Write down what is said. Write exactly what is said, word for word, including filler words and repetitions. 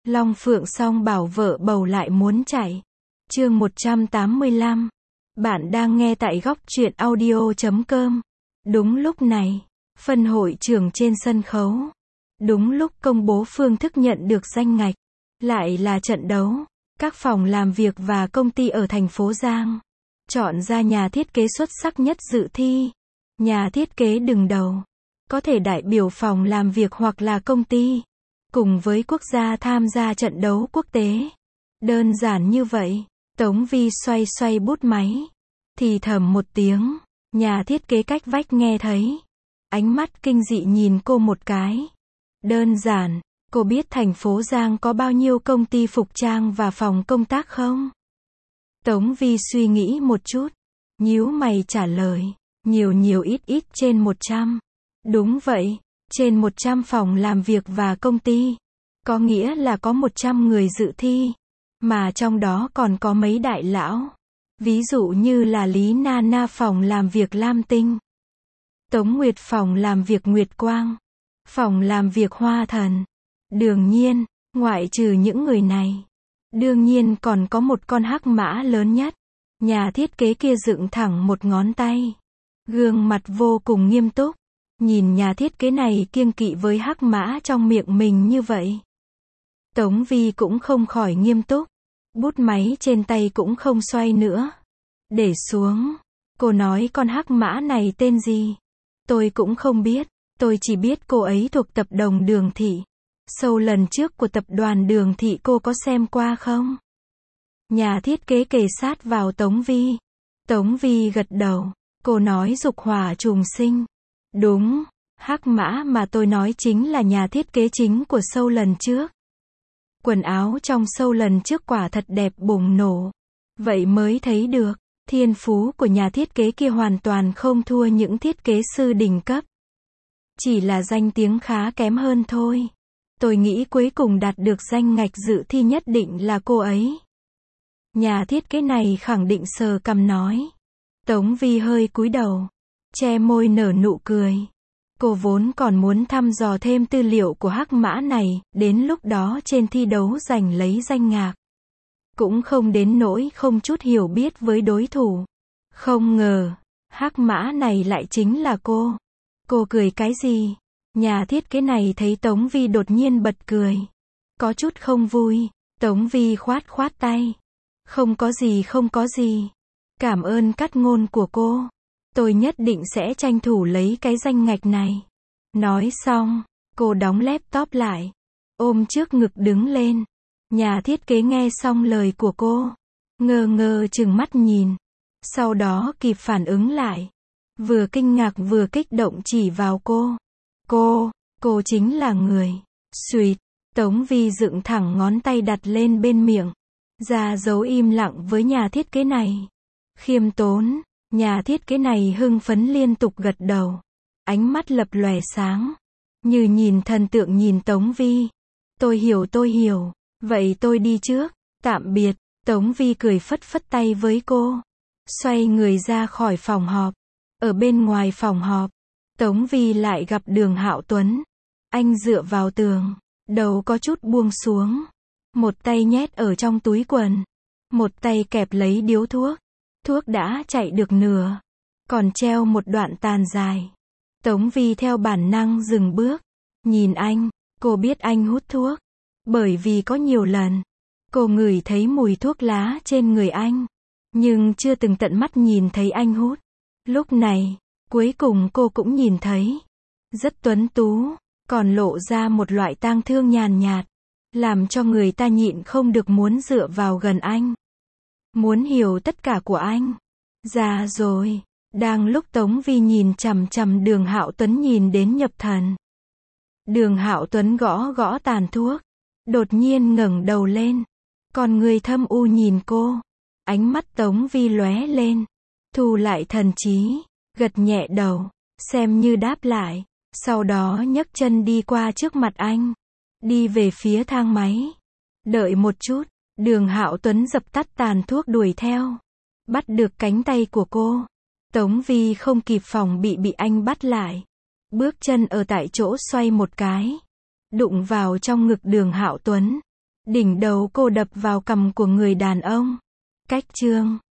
Long Phượng song bảo vợ bầu lại muốn chạy. Chương một trăm tám mươi lăm. Bạn đang nghe tại góc truyện audio chấm com. Đúng lúc này, phân hội trưởng trên sân khấu. Đúng lúc công bố phương thức nhận được danh ngạch. Lại là trận đấu. Các phòng làm việc và công ty ở thành phố Giang. Chọn ra nhà thiết kế xuất sắc nhất dự thi. Nhà thiết kế đứng đầu. Có thể đại biểu phòng làm việc hoặc là công ty. Cùng với quốc gia tham gia trận đấu quốc tế. Đơn giản như vậy. Tống Vi xoay xoay bút máy. Thì thầm một tiếng. Nhà thiết kế cách vách nghe thấy. Ánh mắt kinh dị nhìn cô một cái. Đơn giản. Cô biết thành phố Giang có bao nhiêu công ty phục trang và phòng công tác không? Tống Vi suy nghĩ một chút. Nhíu mày trả lời. Nhiều nhiều ít ít trên một trăm. Đúng vậy. Trên một trăm phòng làm việc và công ty. Có nghĩa là có một trăm người dự thi. Mà trong đó còn có mấy đại lão. Ví dụ như là Lý Na Na phòng làm việc Lam Tinh. Tống Nguyệt phòng làm việc Nguyệt Quang. Phòng làm việc Hoa Thần. Đương nhiên, ngoại trừ những người này. Đương nhiên còn có một con hắc mã lớn nhất. Nhà thiết kế kia dựng thẳng một ngón tay. Gương mặt vô cùng nghiêm túc. Nhìn nhà thiết kế này kiêng kỵ với hắc mã trong miệng mình như vậy. Tống Vi cũng không khỏi nghiêm túc. Bút máy trên tay cũng không xoay nữa. Để xuống. Cô nói con hắc mã này tên gì? Tôi cũng không biết. Tôi chỉ biết cô ấy thuộc tập đoàn Đường Thị. Show lần trước của tập đoàn Đường Thị cô có xem qua không? Nhà thiết kế kề sát vào Tống Vi. Tống Vi gật đầu. Cô nói dục hỏa trùng sinh. Đúng, hắc mã mà tôi nói chính là nhà thiết kế chính của show lần trước. Quần áo trong show lần trước quả thật đẹp bùng nổ. Vậy mới thấy được, thiên phú của nhà thiết kế kia hoàn toàn không thua những thiết kế sư đỉnh cấp. Chỉ là danh tiếng khá kém hơn thôi. Tôi nghĩ cuối cùng đạt được danh ngạch dự thi nhất định là cô ấy. Nhà thiết kế này khẳng định sờ cằm nói. Tống Vi hơi cúi đầu. Che môi nở nụ cười. Cô vốn còn muốn thăm dò thêm tư liệu của hắc mã này, đến lúc đó trên thi đấu giành lấy danh ngạc. Cũng không đến nỗi không chút hiểu biết với đối thủ. Không ngờ, hắc mã này lại chính là cô. Cô cười cái gì? Nhà thiết kế này thấy Tống Vi đột nhiên bật cười. Có chút không vui. Tống Vi khoát khoát tay. Không có gì không có gì. Cảm ơn cắt ngôn của cô. Tôi nhất định sẽ tranh thủ lấy cái danh ngạch này. Nói xong, cô đóng laptop lại. Ôm trước ngực đứng lên. Nhà thiết kế nghe xong lời của cô. Ngơ ngơ chừng mắt nhìn. Sau đó kịp phản ứng lại. Vừa kinh ngạc vừa kích động chỉ vào cô. Cô, cô chính là người. Xuyệt, Tống Vi dựng thẳng ngón tay đặt lên bên miệng. Ra dấu im lặng với nhà thiết kế này. Khiêm tốn. Nhà thiết kế này hưng phấn liên tục gật đầu. Ánh mắt lập lòe sáng. Như nhìn thần tượng nhìn Tống Vi. Tôi hiểu tôi hiểu. Vậy tôi đi trước. Tạm biệt. Tống Vi cười phất phất tay với cô. Xoay người ra khỏi phòng họp. Ở bên ngoài phòng họp. Tống Vi lại gặp Đường Hạo Tuấn. Anh dựa vào tường. Đầu có chút buông xuống. Một tay nhét ở trong túi quần. Một tay kẹp lấy điếu thuốc. Thuốc đã chạy được nửa. Còn treo một đoạn tàn dài. Tống Vi theo bản năng dừng bước. Nhìn anh. Cô biết anh hút thuốc. Bởi vì có nhiều lần. Cô ngửi thấy mùi thuốc lá trên người anh. Nhưng chưa từng tận mắt nhìn thấy anh hút. Lúc này, cuối cùng cô cũng nhìn thấy. Rất tuấn tú. Còn lộ ra một loại tang thương nhàn nhạt. Làm cho người ta nhịn không được muốn dựa vào gần anh. Muốn hiểu tất cả của anh. Già rồi. Đang lúc Tống Vi nhìn chằm chằm Đường Hạo Tuấn nhìn đến nhập thần. Đường Hạo Tuấn gõ gõ tàn thuốc. Đột nhiên ngẩng đầu lên. Con người thâm u nhìn cô. Ánh mắt Tống Vi lóe lên. Thu lại thần trí. Gật nhẹ đầu. Xem như đáp lại. Sau đó nhấc chân đi qua trước mặt anh. Đi về phía thang máy. Đợi một chút. Đường Hạo Tuấn dập tắt tàn thuốc đuổi theo. Bắt được cánh tay của cô. Tống Vi không kịp phòng bị bị anh bắt lại. Bước chân ở tại chỗ xoay một cái. Đụng vào trong ngực Đường Hạo Tuấn. Đỉnh đầu cô đập vào cằm của người đàn ông. Cách chương